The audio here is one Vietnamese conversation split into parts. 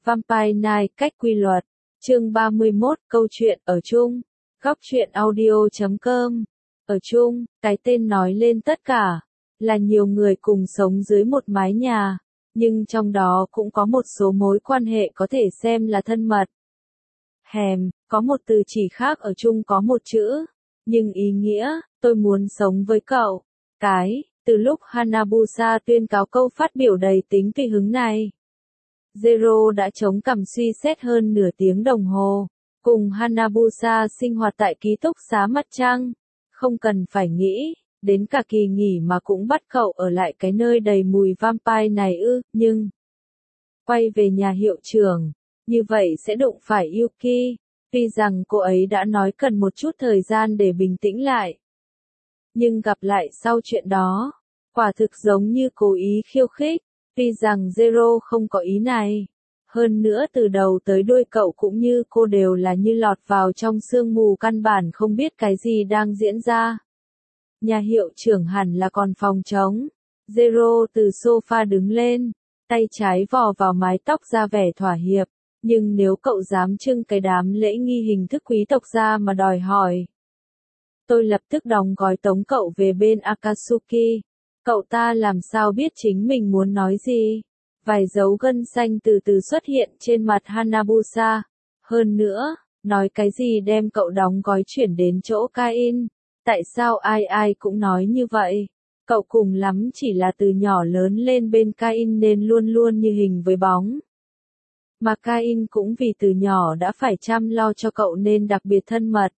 Vampire Night cách quy luật. Chương 31, câu chuyện ở chung. Góc truyện audio.com. Ở chung, cái tên nói lên tất cả. Là nhiều người cùng sống dưới một mái nhà. Nhưng trong đó cũng có một số mối quan hệ có thể xem là thân mật. Hèm, có một từ chỉ khác ở chung có một chữ. Nhưng ý nghĩa, tôi muốn sống với cậu. Từ lúc Hanabusa tuyên cáo câu phát biểu đầy tính tùy hứng này, Zero đã chống cằm suy xét hơn nửa tiếng đồng hồ. Cùng Hanabusa sinh hoạt tại ký túc xá mặt trăng. Không cần phải nghĩ, đến cả kỳ nghỉ mà cũng bắt cậu ở lại cái nơi đầy mùi vampire này ư, nhưng quay về nhà hiệu trưởng, như vậy sẽ đụng phải Yuki. Tuy rằng cô ấy đã nói cần một chút thời gian để bình tĩnh lại. Nhưng gặp lại sau chuyện đó, quả thực giống như cố ý khiêu khích. Tuy rằng Zero không có ý này. Hơn nữa từ đầu tới đuôi cậu cũng như cô đều là như lọt vào trong sương mù căn bản không biết cái gì đang diễn ra. Nhà hiệu trưởng hẳn là còn phòng trống. Zero từ sofa đứng lên, tay trái vò vào mái tóc ra vẻ thỏa hiệp. Nhưng nếu cậu dám trưng cái đám lễ nghi hình thức quý tộc ra mà đòi hỏi, tôi lập tức đóng gói tống cậu về bên Akatsuki. Cậu ta làm sao biết chính mình muốn nói gì? Vài dấu gân xanh từ từ xuất hiện trên mặt Hanabusa. Hơn nữa, nói cái gì đem cậu đóng gói chuyển đến chỗ Kain? Tại sao ai ai cũng nói như vậy? Cậu cùng lắm chỉ là từ nhỏ lớn lên bên Kain nên luôn luôn như hình với bóng. Mà Kain cũng vì từ nhỏ đã phải chăm lo cho cậu nên đặc biệt thân mật.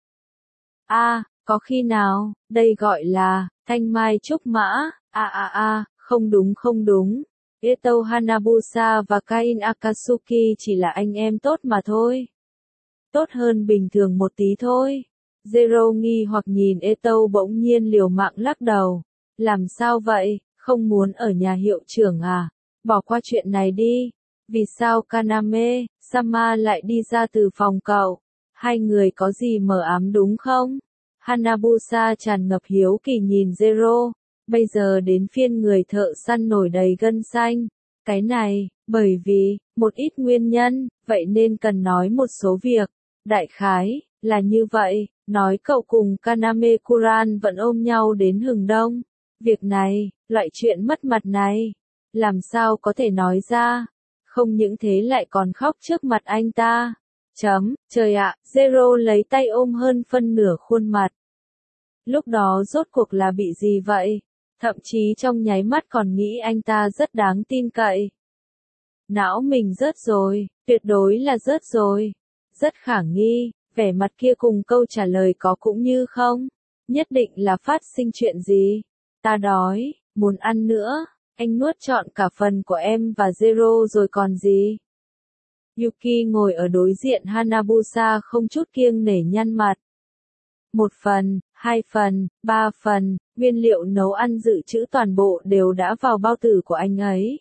Có khi nào, đây gọi là thanh mai trúc mã? Không đúng. Eto Hanabusa và Kain Akatsuki chỉ là anh em tốt mà thôi. Tốt hơn bình thường một tí thôi. Zero nghi hoặc nhìn Eto bỗng nhiên liều mạng lắc đầu. Làm sao vậy, không muốn ở nhà hiệu trưởng à? Bỏ qua chuyện này đi. Vì sao Kaname, Sama lại đi ra từ phòng cậu? Hai người có gì mờ ám đúng không? Hanabusa tràn ngập hiếu kỳ nhìn Zero. Bây giờ đến phiên người thợ săn nổi đầy gân xanh. Cái này, bởi vì, một ít nguyên nhân, vậy nên cần nói một số việc. Đại khái, là như vậy, nói cậu cùng Kaname Kuran vẫn ôm nhau đến hừng đông. Việc này, loại chuyện mất mặt này, làm sao có thể nói ra? Không những thế lại còn khóc trước mặt anh ta. Trời ạ, Zero lấy tay ôm hơn phân nửa khuôn mặt. Lúc đó rốt cuộc là bị gì vậy? Thậm chí trong nháy mắt còn nghĩ anh ta rất đáng tin cậy. Não mình rớt rồi, tuyệt đối là rớt rồi. Rất khả nghi, vẻ mặt kia cùng câu trả lời có cũng như không. Nhất định là phát sinh chuyện gì. Ta đói, muốn ăn nữa. Anh nuốt trọn cả phần của em và Zero rồi còn gì. Yuki ngồi ở đối diện Hanabusa không chút kiêng nể nhăn mặt. 1 phần, 2 phần, 3 phần, nguyên liệu nấu ăn dự trữ toàn bộ đều đã vào bao tử của anh ấy.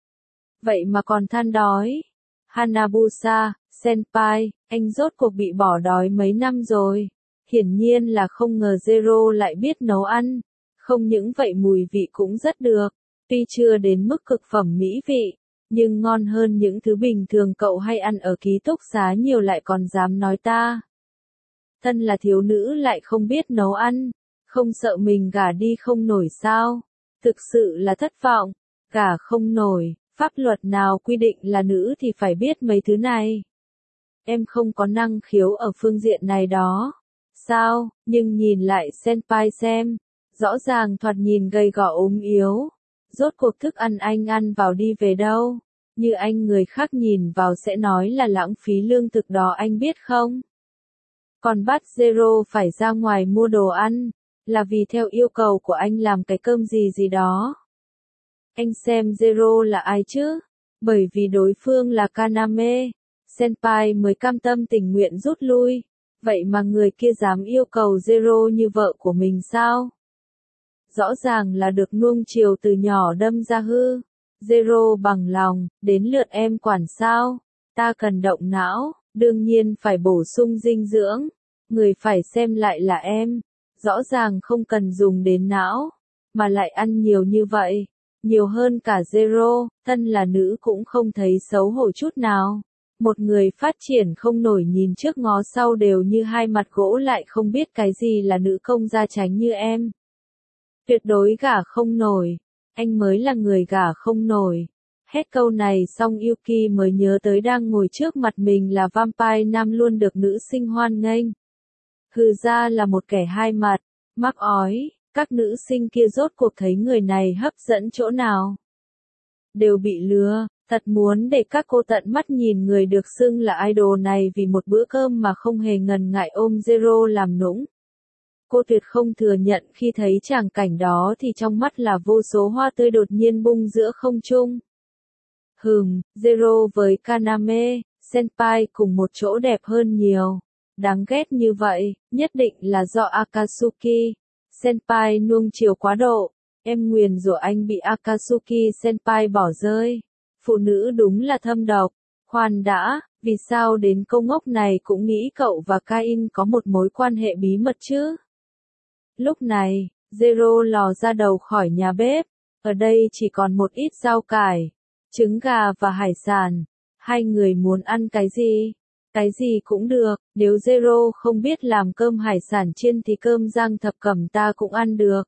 Vậy mà còn than đói. Hanabusa, senpai, anh rốt cuộc bị bỏ đói mấy năm rồi. Hiển nhiên là không ngờ Zero lại biết nấu ăn. Không những vậy mùi vị cũng rất được. Tuy chưa đến mức cực phẩm mỹ vị, nhưng ngon hơn những thứ bình thường cậu hay ăn ở ký túc xá nhiều lại còn dám nói ta. Thân là thiếu nữ lại không biết nấu ăn, không sợ mình gả đi không nổi sao? Thực sự là thất vọng, gả không nổi, pháp luật nào quy định là nữ thì phải biết mấy thứ này. Em không có năng khiếu ở phương diện này đó. Sao, nhưng nhìn lại senpai xem, rõ ràng thoạt nhìn gầy gò ốm yếu. Rốt cuộc thức ăn anh ăn vào đi về đâu? Như anh người khác nhìn vào sẽ nói là lãng phí lương thực đó anh biết không? Còn bắt Zero phải ra ngoài mua đồ ăn, là vì theo yêu cầu của anh làm cái cơm gì đó. Anh xem Zero là ai chứ? Bởi vì đối phương là Kaname, senpai mới cam tâm tình nguyện rút lui. Vậy mà người kia dám yêu cầu Zero như vợ của mình sao? Rõ ràng là được nuông chiều từ nhỏ đâm ra hư. Zero bằng lòng, đến lượt em quản sao? Ta cần động não, đương nhiên phải bổ sung dinh dưỡng. Người phải xem lại là em. Rõ ràng không cần dùng đến não, mà lại ăn nhiều như vậy. Nhiều hơn cả Zero, thân là nữ cũng không thấy xấu hổ chút nào. Một người phát triển không nổi nhìn trước ngó sau đều như hai mặt gỗ lại không biết cái gì là nữ công gia chánh như em. Tuyệt đối gả không nổi. Anh mới là người gả không nổi. Hết câu này xong Yuki mới nhớ tới đang ngồi trước mặt mình là vampire nam luôn được nữ sinh hoan nghênh. Hừ ra là một kẻ hai mặt, mắc ói, các nữ sinh kia rốt cuộc thấy người này hấp dẫn chỗ nào. Đều bị lừa, thật muốn để các cô tận mắt nhìn người được xưng là idol này vì một bữa cơm mà không hề ngần ngại ôm Zero làm nũng. Cô tuyệt không thừa nhận khi thấy tràng cảnh đó thì trong mắt là vô số hoa tươi đột nhiên bung giữa không trung. Zero với Kaname, senpai cùng một chỗ đẹp hơn nhiều. Đáng ghét như vậy, nhất định là do Akatsuki. Senpai nuông chiều quá độ. Em nguyền rủa anh bị Akatsuki senpai bỏ rơi. Phụ nữ đúng là thâm độc. Khoan đã, vì sao đến câu ngốc này cũng nghĩ cậu và Kain có một mối quan hệ bí mật chứ? Lúc này, Zero lò ra đầu khỏi nhà bếp. Ở đây chỉ còn một ít rau cải, trứng gà và hải sản. Hai người muốn ăn cái gì? Cái gì cũng được, nếu Zero không biết làm cơm hải sản chiên thì cơm rang thập cẩm ta cũng ăn được.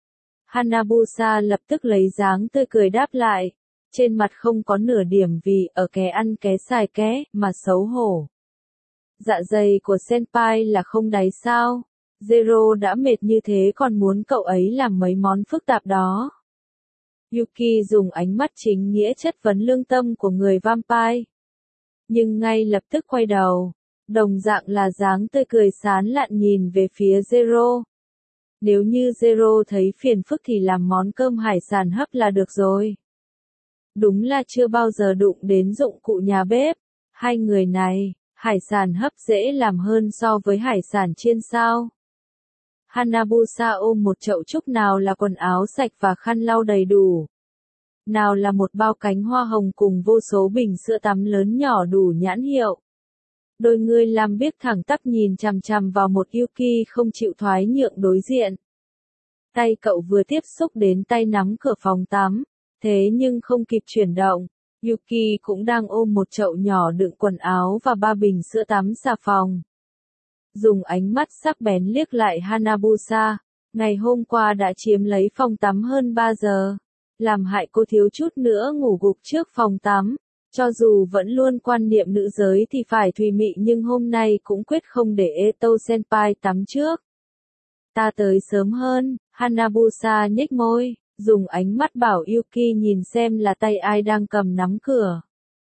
Hanabusa lập tức lấy dáng tươi cười đáp lại. Trên mặt không có nửa điểm vì ở ké ăn ké xài ké mà xấu hổ. Dạ dày của senpai là không đáy sao? Zero đã mệt như thế còn muốn cậu ấy làm mấy món phức tạp đó. Yuki dùng ánh mắt chính nghĩa chất vấn lương tâm của người vampire. Nhưng ngay lập tức quay đầu, đồng dạng là dáng tươi cười sán lạn nhìn về phía Zero. Nếu như Zero thấy phiền phức thì làm món cơm hải sản hấp là được rồi. Đúng là chưa bao giờ đụng đến dụng cụ nhà bếp. Hai người này, hải sản hấp dễ làm hơn so với hải sản chiên sao. Hanabusa ôm một chậu trúc nào là quần áo sạch và khăn lau đầy đủ. Nào là một bao cánh hoa hồng cùng vô số bình sữa tắm lớn nhỏ đủ nhãn hiệu. Đôi người làm biếc thẳng tắp nhìn chằm chằm vào một Yuki không chịu thoái nhượng đối diện. Tay cậu vừa tiếp xúc đến tay nắm cửa phòng tắm, thế nhưng không kịp chuyển động. Yuki cũng đang ôm một chậu nhỏ đựng quần áo và ba bình sữa tắm xà phòng. Dùng ánh mắt sắc bén liếc lại Hanabusa, ngày hôm qua đã chiếm lấy phòng tắm hơn 3 giờ, làm hại cô thiếu chút nữa ngủ gục trước phòng tắm. Cho dù vẫn luôn quan niệm nữ giới thì phải thùy mị nhưng hôm nay cũng quyết không để Eto senpai tắm trước. Ta tới sớm hơn, Hanabusa nhếch môi, dùng ánh mắt bảo Yuki nhìn xem là tay ai đang cầm nắm cửa.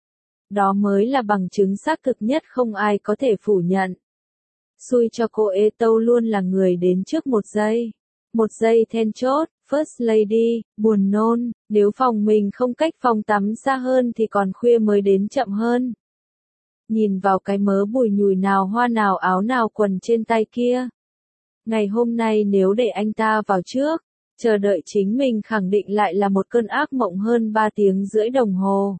Đó mới là bằng chứng xác thực nhất không ai có thể phủ nhận. Xui cho cô Eto luôn là người đến trước một giây. Một giây then chốt, First Lady, buồn nôn, nếu phòng mình không cách phòng tắm xa hơn thì còn khuya mới đến chậm hơn. Nhìn vào cái mớ bùi nhùi nào hoa nào áo nào quần trên tay kia. Ngày hôm nay nếu để anh ta vào trước, chờ đợi chính mình khẳng định lại là một cơn ác mộng hơn 3 tiếng rưỡi đồng hồ.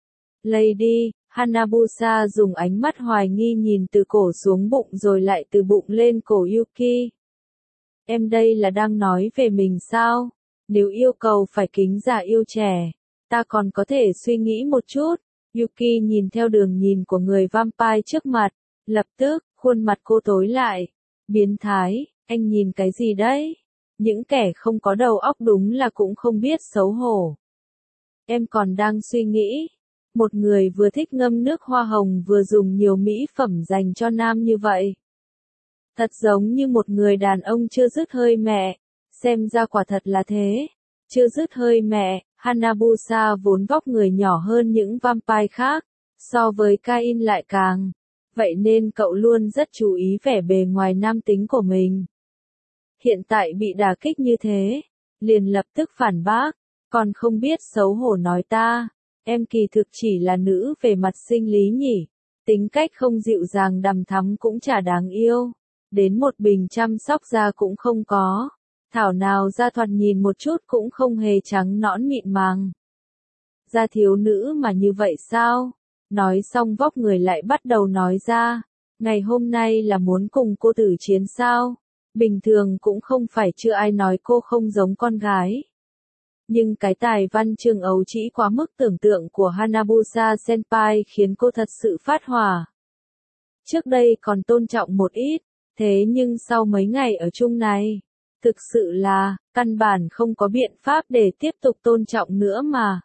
Lady, Hanabusa dùng ánh mắt hoài nghi nhìn từ cổ xuống bụng rồi lại từ bụng lên cổ Yuki. Em đây là đang nói về mình sao? Nếu yêu cầu phải kính già yêu trẻ, ta còn có thể suy nghĩ một chút. Yuki nhìn theo đường nhìn của người vampire trước mặt, lập tức, khuôn mặt cô tối lại. Biến thái, anh nhìn cái gì đấy? Những kẻ không có đầu óc đúng là cũng không biết xấu hổ. Em còn đang suy nghĩ. Một người vừa thích ngâm nước hoa hồng vừa dùng nhiều mỹ phẩm dành cho nam như vậy. Thật giống như một người đàn ông chưa dứt hơi mẹ. Xem ra quả thật là thế. Chưa dứt hơi mẹ, Hanabusa vốn vóc người nhỏ hơn những vampire khác. So với Kain lại càng. Vậy nên cậu luôn rất chú ý vẻ bề ngoài nam tính của mình. Hiện tại bị đả kích như thế. Liền lập tức phản bác. Còn không biết xấu hổ nói ta. Em kỳ thực chỉ là nữ về mặt sinh lý nhỉ. Tính cách không dịu dàng đằm thắm cũng chả đáng yêu. Đến một bình chăm sóc da cũng không có. Thảo nào da thoạt nhìn một chút cũng không hề trắng nõn mịn màng. Da thiếu nữ mà như vậy sao? Nói xong vóc người lại bắt đầu nói ra. Ngày hôm nay là muốn cùng cô tử chiến sao? Bình thường cũng không phải chưa ai nói cô không giống con gái. Nhưng cái tài văn chương ấu trĩ quá mức tưởng tượng của Hanabusa Senpai khiến cô thật sự phát hỏa. Trước đây còn tôn trọng một ít, thế nhưng sau mấy ngày ở chung này, thực sự là, căn bản không có biện pháp để tiếp tục tôn trọng nữa mà.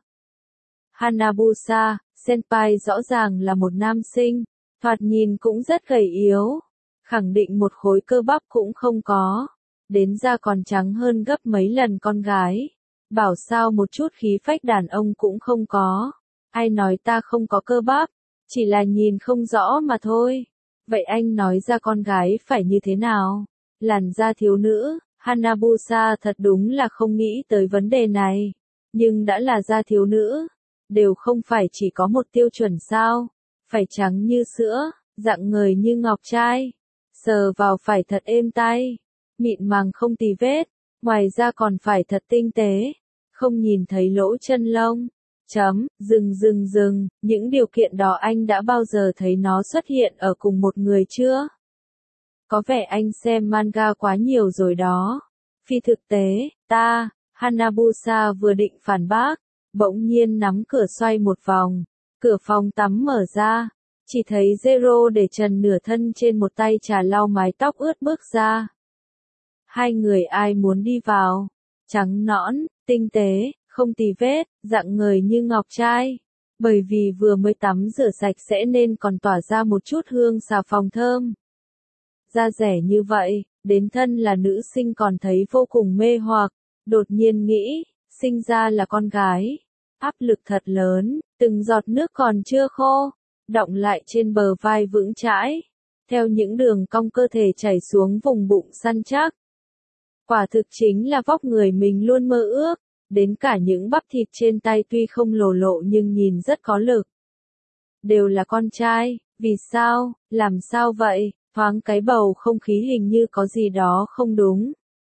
Hanabusa Senpai rõ ràng là một nam sinh, thoạt nhìn cũng rất gầy yếu, khẳng định một khối cơ bắp cũng không có, đến da còn trắng hơn gấp mấy lần con gái. Bảo sao một chút khí phách đàn ông cũng không có. Ai nói ta không có cơ bắp, chỉ là nhìn không rõ mà thôi. Vậy anh nói ra con gái phải như thế nào? Làn da thiếu nữ, Hanabusa thật đúng là không nghĩ tới vấn đề này. Nhưng đã là da thiếu nữ, đều không phải chỉ có một tiêu chuẩn sao? Phải trắng như sữa, dạng người như ngọc trai, sờ vào phải thật êm tay, mịn màng không tì vết, ngoài ra còn phải thật tinh tế, không nhìn thấy lỗ chân lông. Dừng, những điều kiện đó anh đã bao giờ thấy nó xuất hiện ở cùng một người chưa? Có vẻ anh xem manga quá nhiều rồi đó. Phi thực tế, Hanabusa vừa định phản bác, bỗng nhiên nắm cửa xoay một vòng, cửa phòng tắm mở ra, chỉ thấy Zero để trần nửa thân trên một tay trà lau mái tóc ướt bước ra. Hai người ai muốn đi vào? Trắng nõn, tinh tế, không tì vết, dạng người như ngọc trai. Bởi vì vừa mới tắm rửa sạch sẽ nên còn tỏa ra một chút hương xà phòng thơm. Da rẻ như vậy, đến thân là nữ sinh còn thấy vô cùng mê hoặc, đột nhiên nghĩ, sinh ra là con gái. Áp lực thật lớn, từng giọt nước còn chưa khô, đọng lại trên bờ vai vững chãi, theo những đường cong cơ thể chảy xuống vùng bụng săn chắc. Quả thực chính là vóc người mình luôn mơ ước, đến cả những bắp thịt trên tay tuy không lồ lộ nhưng nhìn rất có lực. Đều là con trai, vì sao, làm sao vậy, thoáng cái bầu không khí hình như có gì đó không đúng.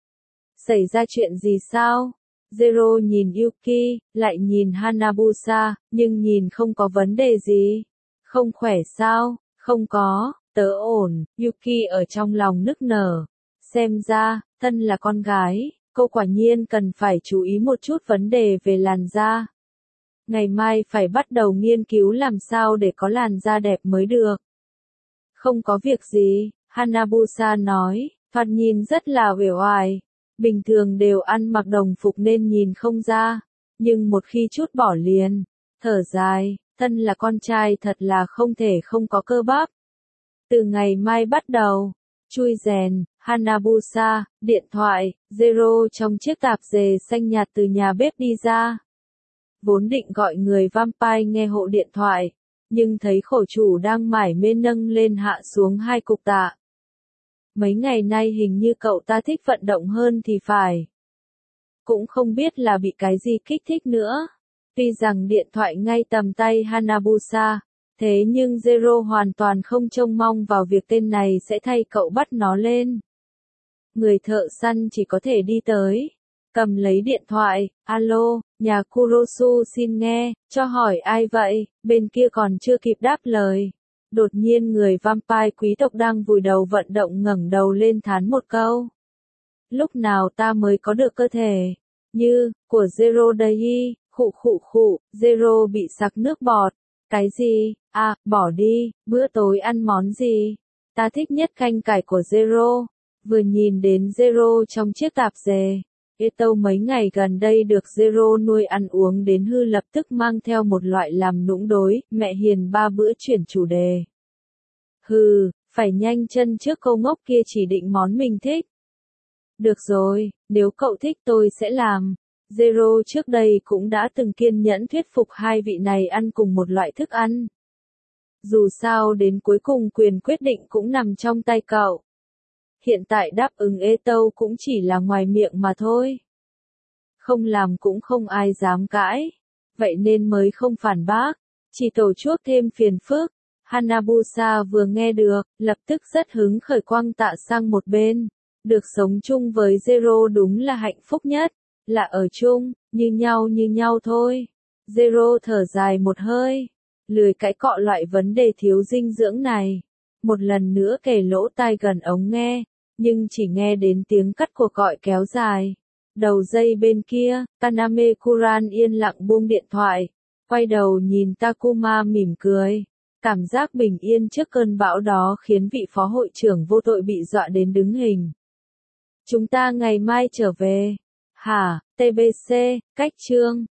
Xảy ra chuyện gì sao? Zero nhìn Yuki, lại nhìn Hanabusa, nhưng nhìn không có vấn đề gì. Không khỏe sao? Không có, tớ ổn, Yuki ở trong lòng nức nở. Xem ra, thân là con gái, cô quả nhiên cần phải chú ý một chút vấn đề về làn da. Ngày mai phải bắt đầu nghiên cứu làm sao để có làn da đẹp mới được. Không có việc gì, Hanabusa nói, thoạt nhìn rất là uể oải. Bình thường đều ăn mặc đồng phục nên nhìn không ra, nhưng một khi chút bỏ liền, thở dài, thân là con trai thật là không thể không có cơ bắp. Từ ngày mai bắt đầu, chui rèn, Hanabusa, điện thoại, Zero trong chiếc tạp dề xanh nhạt từ nhà bếp đi ra. Vốn định gọi người vampire nghe hộ điện thoại, nhưng thấy khổ chủ đang mải mê nâng lên hạ xuống hai cục tạ. Mấy ngày nay hình như cậu ta thích vận động hơn thì phải. Cũng không biết là bị cái gì kích thích nữa. Tuy rằng điện thoại ngay tầm tay Hanabusa, thế nhưng Zero hoàn toàn không trông mong vào việc tên này sẽ thay cậu bắt nó lên. Người thợ săn chỉ có thể đi tới, cầm lấy điện thoại, alo, nhà Kurosu xin nghe, cho hỏi ai vậy, bên kia còn chưa kịp đáp lời. Đột nhiên người vampire quý tộc đang vùi đầu vận động ngẩng đầu lên thán một câu. Lúc nào ta mới có được cơ thể, như, của Zero đây, khụ, Zero bị sặc nước bọt. Cái gì, bỏ đi, bữa tối ăn món gì? Ta thích nhất canh cải của Zero. Vừa nhìn đến Zero trong chiếc tạp dề. Eto mấy ngày gần đây được Zero nuôi ăn uống đến hư lập tức mang theo một loại làm nũng đối, mẹ hiền ba bữa chuyển chủ đề. Hừ, phải nhanh chân trước câu ngốc kia chỉ định món mình thích. Được rồi, nếu cậu thích tôi sẽ làm. Zero trước đây cũng đã từng kiên nhẫn thuyết phục hai vị này ăn cùng một loại thức ăn. Dù sao đến cuối cùng quyền quyết định cũng nằm trong tay cậu. Hiện tại đáp ứng Eto cũng chỉ là ngoài miệng mà thôi. Không làm cũng không ai dám cãi. Vậy nên mới không phản bác, chỉ tổ chuốc thêm phiền phức. Hanabusa vừa nghe được, lập tức rất hứng khởi quăng tạ sang một bên. Được sống chung với Zero đúng là hạnh phúc nhất, là ở chung, như nhau thôi. Zero thở dài một hơi, lười cãi cọ loại vấn đề thiếu dinh dưỡng này. Một lần nữa kề lỗ tai gần ống nghe, nhưng chỉ nghe đến tiếng cắt cuộc gọi kéo dài. Đầu dây bên kia, Kaname Kuran yên lặng buông điện thoại, quay đầu nhìn Takuma mỉm cười. Cảm giác bình yên trước cơn bão đó khiến vị phó hội trưởng vô tội bị dọa đến đứng hình. Chúng ta ngày mai trở về. Hả, TBC, cách chương.